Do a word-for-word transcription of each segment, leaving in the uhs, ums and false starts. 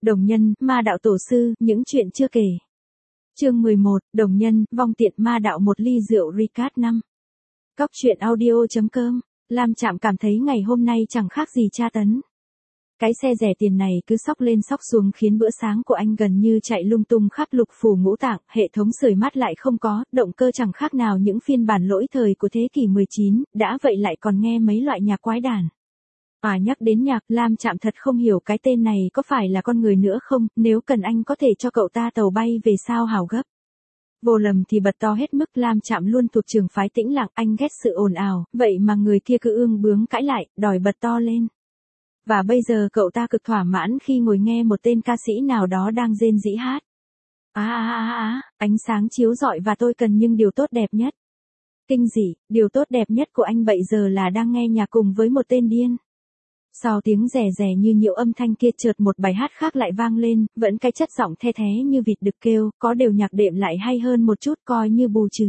Đồng nhân, ma đạo tổ sư, những chuyện chưa kể. Chương mười một, đồng nhân, vong tiện ma đạo một ly rượu Ricard năm. Cóc truyện audio.com, Lam Trạm cảm thấy ngày hôm nay chẳng khác gì tra tấn. Cái xe rẻ tiền này cứ xóc lên xóc xuống khiến bữa sáng của anh gần như chạy lung tung khắp lục phủ ngũ tạng, hệ thống sưởi mát lại không có, động cơ chẳng khác nào những phiên bản lỗi thời của thế kỷ mười chín, đã vậy lại còn nghe mấy loại nhạc quái đản. À nhắc đến nhạc, Lam Trạm thật không hiểu cái tên này có phải là con người nữa không, nếu cần anh có thể cho cậu ta tàu bay về sao hào gấp. Vô lầm thì bật to hết mức. Lam Trạm luôn thuộc trường phái tĩnh lặng, anh ghét sự ồn ào, vậy mà người kia cứ ương bướng cãi lại, đòi bật to lên. Và bây giờ cậu ta cực thỏa mãn khi ngồi nghe một tên ca sĩ nào đó đang rên rỉ hát. Á á á á, ánh sáng chiếu rọi và tôi cần nhưng điều tốt đẹp nhất. Kinh dị, điều tốt đẹp nhất của anh bây giờ là đang nghe nhạc cùng với một tên điên. Sau tiếng rè rè như nhiễu âm thanh kia chợt một bài hát khác lại vang lên, vẫn cái chất giọng the thé như vịt đực kêu, có điều nhạc đệm lại hay hơn một chút coi như bù trừ.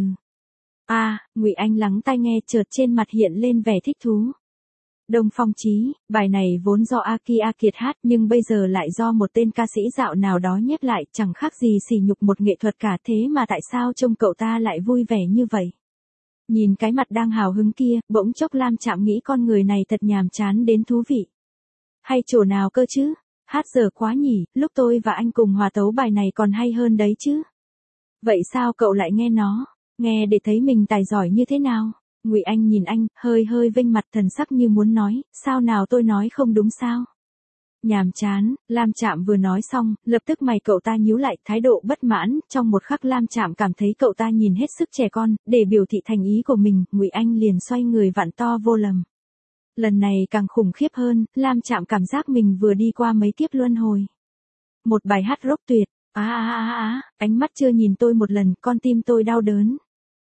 À, Ngụy Anh lắng tai nghe chợt trên mặt hiện lên vẻ thích thú. Đông Phong Chí, bài này vốn do A Ki A Kiệt hát nhưng bây giờ lại do một tên ca sĩ dạo nào đó nhép lại, chẳng khác gì sỉ nhục một nghệ thuật cả, thế mà tại sao trông cậu ta lại vui vẻ như vậy? Nhìn cái mặt đang hào hứng kia, bỗng chốc Lam Trạm nghĩ con người này thật nhàm chán đến thú vị. Hay chỗ nào cơ chứ? Hát dở quá nhỉ, lúc tôi và anh cùng hòa tấu bài này còn hay hơn đấy chứ. Vậy sao cậu lại nghe nó? Nghe để thấy mình tài giỏi như thế nào? Ngụy Anh nhìn anh, hơi hơi vênh mặt thần sắc như muốn nói, sao nào tôi nói không đúng sao? Nhàm chán, Lam Trạm vừa nói xong, lập tức mày cậu ta nhíu lại, thái độ bất mãn, trong một khắc Lam Trạm cảm thấy cậu ta nhìn hết sức trẻ con, để biểu thị thành ý của mình, Ngụy Anh liền xoay người vặn to vô lầm. Lần này càng khủng khiếp hơn, Lam Trạm cảm giác mình vừa đi qua mấy kiếp luân hồi. Một bài hát rock tuyệt, á á á á, ánh mắt chưa nhìn tôi một lần, con tim tôi đau đớn.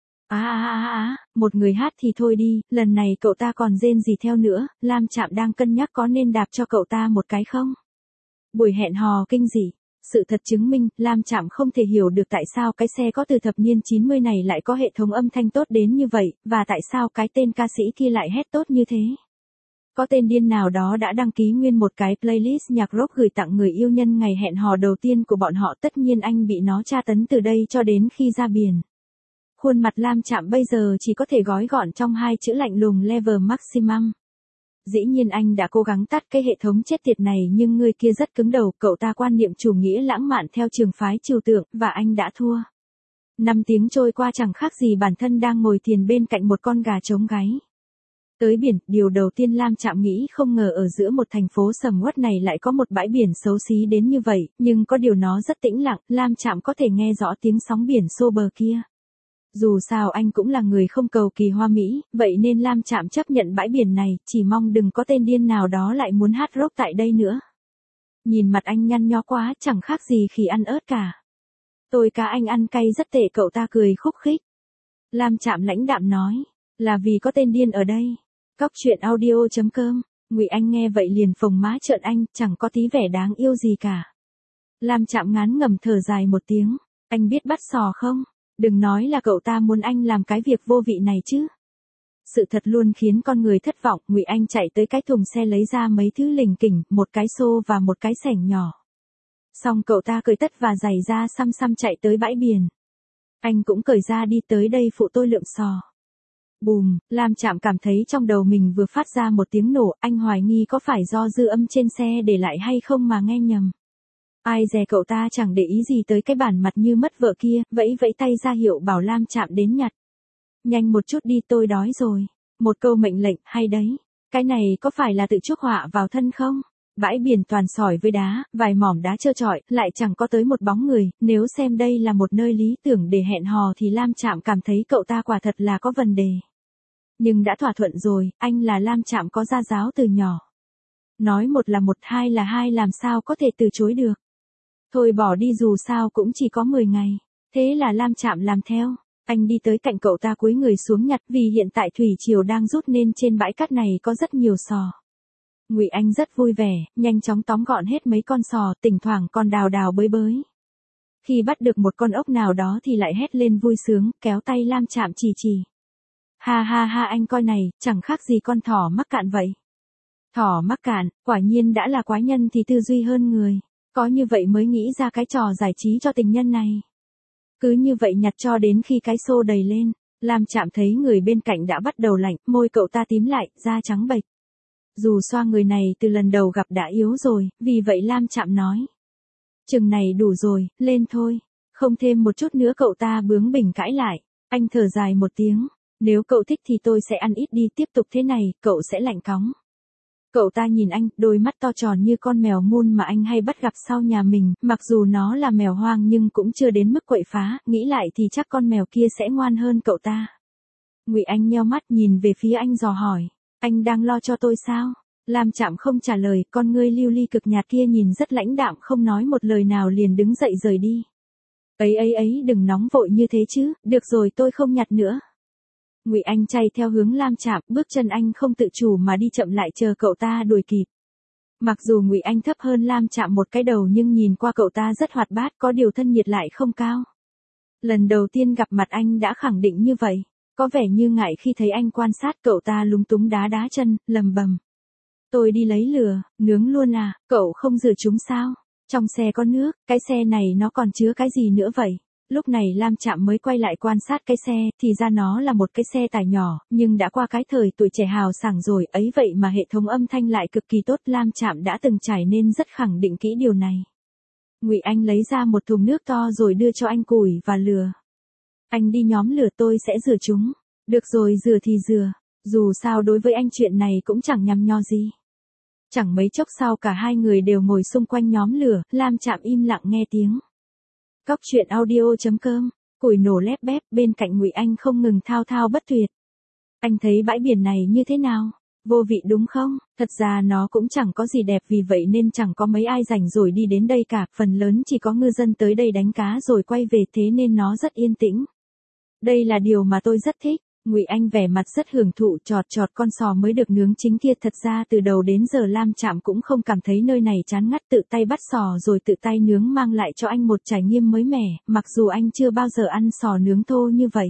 Á á á á, một người hát thì thôi đi, lần này cậu ta còn rên gì theo nữa, Lam Trạm đang cân nhắc có nên đạp cho cậu ta một cái không? Buổi hẹn hò kinh dị. Sự thật chứng minh, Lam Trạm không thể hiểu được tại sao cái xe có từ thập niên chín mươi này lại có hệ thống âm thanh tốt đến như vậy, và tại sao cái tên ca sĩ kia lại hét tốt như thế. Có tên điên nào đó đã đăng ký nguyên một cái playlist nhạc rock gửi tặng người yêu nhân ngày hẹn hò đầu tiên của bọn họ, tất nhiên anh bị nó tra tấn từ đây cho đến khi ra biển. Khuôn mặt Lam Trạm bây giờ chỉ có thể gói gọn trong hai chữ lạnh lùng level maximum. Dĩ nhiên anh đã cố gắng tắt cái hệ thống chết tiệt này nhưng người kia rất cứng đầu, cậu ta quan niệm chủ nghĩa lãng mạn theo trường phái trừu tượng, và anh đã thua. Năm tiếng trôi qua chẳng khác gì bản thân đang ngồi thiền bên cạnh một con gà trống gáy. Tới biển, điều đầu tiên Lam Trạm nghĩ không ngờ ở giữa một thành phố sầm uất này lại có một bãi biển xấu xí đến như vậy, nhưng có điều nó rất tĩnh lặng, Lam Trạm có thể nghe rõ tiếng sóng biển xô bờ kia. Dù sao anh cũng là người không cầu kỳ hoa mỹ, vậy nên Lam Trạm chấp nhận bãi biển này, chỉ mong đừng có tên điên nào đó lại muốn hát rock tại đây nữa. Nhìn mặt anh nhăn nhó quá, chẳng khác gì khi ăn ớt cả. Tôi cá anh ăn cay rất tệ, cậu ta cười khúc khích. Lam Trạm lãnh đạm nói, là vì có tên điên ở đây. Cóc truyện audio.com, Ngụy Anh nghe vậy liền phồng má trợn anh, chẳng có tí vẻ đáng yêu gì cả. Lam Trạm ngán ngẩm thở dài một tiếng, anh biết bắt sò không? Đừng nói là cậu ta muốn anh làm cái việc vô vị này chứ. Sự thật luôn khiến con người thất vọng, Ngụy Anh chạy tới cái thùng xe lấy ra mấy thứ lỉnh kỉnh, một cái xô và một cái xẻng nhỏ. Xong cậu ta cởi tất và giày ra xăm xăm chạy tới bãi biển. Anh cũng cởi ra đi tới đây phụ tôi lượm sò. Bùm, Lam Trạm cảm thấy trong đầu mình vừa phát ra một tiếng nổ, anh hoài nghi có phải do dư âm trên xe để lại hay không mà nghe nhầm. Ai dè cậu ta chẳng để ý gì tới cái bản mặt như mất vợ kia, vẫy vẫy tay ra hiệu bảo Lam Trạm đến nhặt. Nhanh một chút đi, tôi đói rồi. Một câu mệnh lệnh, hay đấy. Cái này có phải là tự chuốc họa vào thân không? Bãi biển toàn sỏi với đá, vài mỏm đá trơ trọi, lại chẳng có tới một bóng người, nếu xem đây là một nơi lý tưởng để hẹn hò thì Lam Trạm cảm thấy cậu ta quả thật là có vấn đề. Nhưng đã thỏa thuận rồi, anh là Lam Trạm có gia giáo từ nhỏ. Nói một là một, hai là hai, làm sao có thể từ chối được. Thôi bỏ đi, dù sao cũng chỉ có mười ngày. Thế là Lam Trạm làm theo. Anh đi tới cạnh cậu ta cúi người xuống nhặt, vì hiện tại thủy triều đang rút nên trên bãi cát này có rất nhiều sò. Ngụy Anh rất vui vẻ, nhanh chóng tóm gọn hết mấy con sò, thỉnh thoảng còn đào đào bới bới. Khi bắt được một con ốc nào đó thì lại hét lên vui sướng, kéo tay Lam Trạm chỉ chỉ. Ha ha ha, anh coi này, chẳng khác gì con thỏ mắc cạn vậy. Thỏ mắc cạn, quả nhiên đã là quái nhân thì tư duy hơn người. Có như vậy mới nghĩ ra cái trò giải trí cho tình nhân này. Cứ như vậy nhặt cho đến khi cái xô đầy lên, Lam Chạm thấy người bên cạnh đã bắt đầu lạnh, môi cậu ta tím lại, da trắng bệch. Dù xoa người này từ lần đầu gặp đã yếu rồi, vì vậy Lam Chạm nói. Chừng này đủ rồi, lên thôi. Không thêm một chút nữa cậu ta bướng bỉnh cãi lại. Anh thở dài một tiếng. Nếu cậu thích thì tôi sẽ ăn ít đi, tiếp tục thế này, cậu sẽ lạnh cóng. Cậu ta nhìn anh, đôi mắt to tròn như con mèo mun mà anh hay bắt gặp sau nhà mình, mặc dù nó là mèo hoang nhưng cũng chưa đến mức quậy phá, nghĩ lại thì chắc con mèo kia sẽ ngoan hơn cậu ta. Ngụy Anh nheo mắt nhìn về phía anh dò hỏi, anh đang lo cho tôi sao? Lam Chạm không trả lời, con ngươi lưu ly cực nhạt kia nhìn rất lãnh đạm không nói một lời nào liền đứng dậy rời đi. Ấy ấy ấy đừng nóng vội như thế chứ, được rồi tôi không nhặt nữa. Ngụy Anh chạy theo hướng Lam Chạm, bước chân anh không tự chủ mà đi chậm lại chờ cậu ta đuổi kịp. Mặc dù Ngụy Anh thấp hơn Lam Chạm một cái đầu nhưng nhìn qua cậu ta rất hoạt bát, có điều thân nhiệt lại không cao. Lần đầu tiên gặp mặt anh đã khẳng định như vậy, có vẻ như ngại khi thấy anh quan sát, cậu ta lúng túng đá đá chân, lầm bầm. Tôi đi lấy lửa, nướng luôn à, cậu không rửa chúng sao? Trong xe có nước, cái xe này nó còn chứa cái gì nữa vậy? Lúc này Lam Chạm mới quay lại quan sát cái xe, thì ra nó là một cái xe tải nhỏ, nhưng đã qua cái thời tuổi trẻ hào sảng rồi, ấy vậy mà hệ thống âm thanh lại cực kỳ tốt, Lam Chạm đã từng trải nên rất khẳng định kỹ điều này. Ngụy Anh lấy ra một thùng nước to rồi đưa cho anh củi và lửa. Anh đi nhóm lửa, tôi sẽ rửa chúng. Được rồi, rửa thì rửa, dù sao đối với anh chuyện này cũng chẳng nhằm nho gì. Chẳng mấy chốc sau cả hai người đều ngồi xung quanh nhóm lửa, Lam Chạm im lặng nghe tiếng. Cóc truyện audio chấm com, củi nổ lép bép, bên cạnh Ngụy Anh không ngừng thao thao bất tuyệt. Anh thấy bãi biển này như thế nào? Vô vị đúng không? Thật ra nó cũng chẳng có gì đẹp, vì vậy nên chẳng có mấy ai rảnh rồi đi đến đây cả, phần lớn chỉ có ngư dân tới đây đánh cá rồi quay về, thế nên nó rất yên tĩnh. Đây là điều mà tôi rất thích. Ngụy Anh vẻ mặt rất hưởng thụ, chọt chọt con sò mới được nướng chính kia. Thật ra từ đầu đến giờ Lam Chạm cũng không cảm thấy nơi này chán ngắt, tự tay bắt sò rồi tự tay nướng mang lại cho anh một trải nghiệm mới mẻ, mặc dù anh chưa bao giờ ăn sò nướng thô như vậy.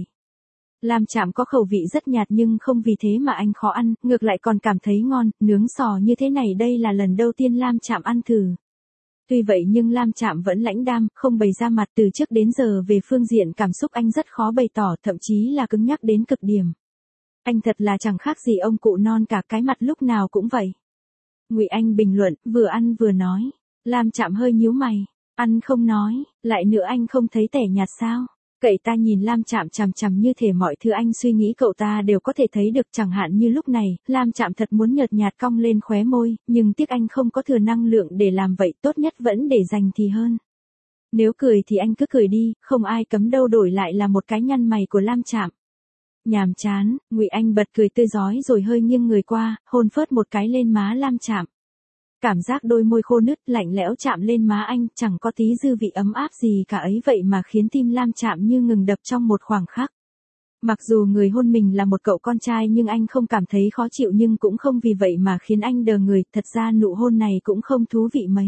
Lam Chạm có khẩu vị rất nhạt nhưng không vì thế mà anh khó ăn, ngược lại còn cảm thấy ngon, nướng sò như thế này đây là lần đầu tiên Lam Chạm ăn thử. Tuy vậy nhưng Lam Chạm vẫn lãnh đam, không bày ra mặt, từ trước đến giờ về phương diện cảm xúc anh rất khó bày tỏ, thậm chí là cứng nhắc đến cực điểm. Anh thật là chẳng khác gì ông cụ non cả, cái mặt lúc nào cũng vậy. Ngụy Anh bình luận, vừa ăn vừa nói. Lam Chạm hơi nhíu mày, ăn không nói, lại nữa anh không thấy tẻ nhạt sao? Cậy ta nhìn Lam Chạm chằm chằm như thể mọi thứ anh suy nghĩ cậu ta đều có thể thấy được, chẳng hạn như lúc này, Lam Chạm thật muốn nhợt nhạt cong lên khóe môi, nhưng tiếc anh không có thừa năng lượng để làm vậy, tốt nhất vẫn để dành thì hơn. Nếu cười thì anh cứ cười đi, không ai cấm đâu, đổi lại là một cái nhăn mày của Lam Chạm. Nhàm chán, Ngụy Anh bật cười tươi rói rồi hơi nghiêng người qua, hôn phớt một cái lên má Lam Chạm. Cảm giác đôi môi khô nứt lạnh lẽo chạm lên má anh, chẳng có tí dư vị ấm áp gì cả, ấy vậy mà khiến tim Lam Chạm như ngừng đập trong một khoảng khắc. Mặc dù người hôn mình là một cậu con trai nhưng anh không cảm thấy khó chịu, nhưng cũng không vì vậy mà khiến anh đờ người, thật ra nụ hôn này cũng không thú vị mấy.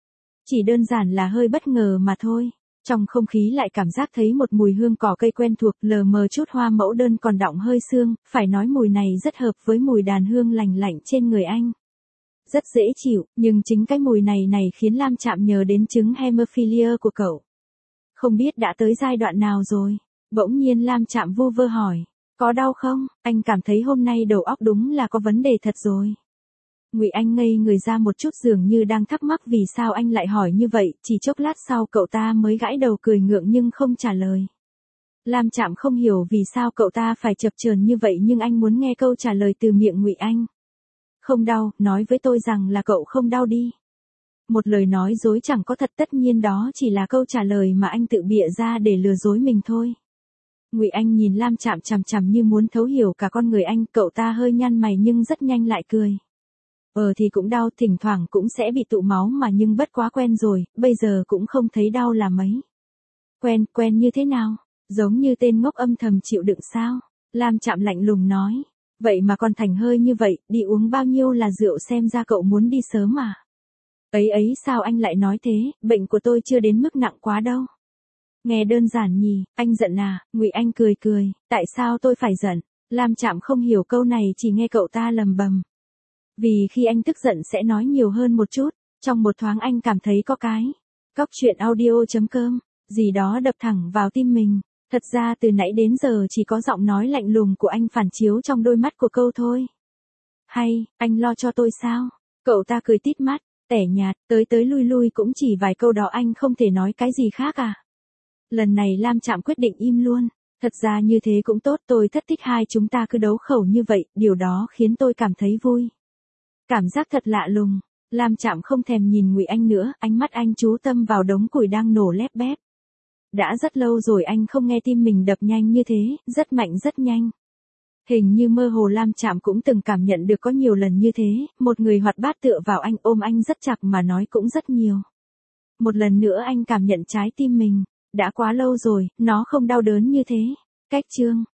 Chỉ đơn giản là hơi bất ngờ mà thôi. Trong không khí lại cảm giác thấy một mùi hương cỏ cây quen thuộc, lờ mờ chút hoa mẫu đơn còn đọng hơi sương, phải nói mùi này rất hợp với mùi đàn hương lành lạnh trên người anh. Rất dễ chịu, nhưng chính cái mùi này này khiến Lam Chạm nhớ đến chứng hemophilia của cậu. Không biết đã tới giai đoạn nào rồi? Bỗng nhiên Lam Chạm vu vơ hỏi. Có đau không? Anh cảm thấy hôm nay đầu óc đúng là có vấn đề thật rồi. Ngụy Anh ngây người ra một chút, dường như đang thắc mắc vì sao anh lại hỏi như vậy, chỉ chốc lát sau cậu ta mới gãi đầu cười ngượng nhưng không trả lời. Lam Chạm không hiểu vì sao cậu ta phải chập chờn như vậy, nhưng anh muốn nghe câu trả lời từ miệng Ngụy Anh. Không đau, nói với tôi rằng là cậu không đau đi. Một lời nói dối chẳng có thật, tất nhiên đó chỉ là câu trả lời mà anh tự bịa ra để lừa dối mình thôi. Ngụy Anh nhìn Lam Chạm chằm chằm như muốn thấu hiểu cả con người anh, cậu ta hơi nhăn mày nhưng rất nhanh lại cười. Ờ thì cũng đau, thỉnh thoảng cũng sẽ bị tụ máu mà, nhưng bất quá quen rồi, bây giờ cũng không thấy đau là mấy. Quen, quen như thế nào? Giống như tên ngốc âm thầm chịu đựng sao? Lam Chạm lạnh lùng nói. Vậy mà còn thành hơi như vậy, đi uống bao nhiêu là rượu, xem ra cậu muốn đi sớm mà. Ấy ấy sao anh lại nói thế, bệnh của tôi chưa đến mức nặng quá đâu. Nghe đơn giản nhỉ, anh giận à? Ngụy Anh cười cười, tại sao tôi phải giận? Lam Chạm không hiểu câu này, chỉ nghe cậu ta lầm bầm. Vì khi anh tức giận sẽ nói nhiều hơn một chút, Trong một thoáng anh cảm thấy có cái. Cóc truyện audio.com, gì đó đập thẳng vào tim mình. Thật ra từ nãy đến giờ chỉ có giọng nói lạnh lùng của anh phản chiếu trong đôi mắt của câu thôi. Hay, anh lo cho tôi sao? Cậu ta cười tít mắt, tẻ nhạt, tới tới lui lui cũng chỉ vài câu đó anh không thể nói cái gì khác à? Lần này Lam Trạm quyết định im luôn. Thật ra như thế cũng tốt, tôi thất thích hai chúng ta cứ đấu khẩu như vậy, điều đó khiến tôi cảm thấy vui. Cảm giác thật lạ lùng. Lam Trạm không thèm nhìn Ngụy Anh nữa, ánh mắt anh chú tâm vào đống củi đang nổ lép bép. Đã rất lâu rồi anh không nghe tim mình đập nhanh như thế, rất mạnh rất nhanh. Hình như mơ hồ Lam Trạm cũng từng cảm nhận được có nhiều lần như thế, một người hoạt bát tựa vào anh ôm anh rất chặt mà nói cũng rất nhiều. Một lần nữa anh cảm nhận trái tim mình, đã quá lâu rồi, nó không đau đớn như thế. Cách chương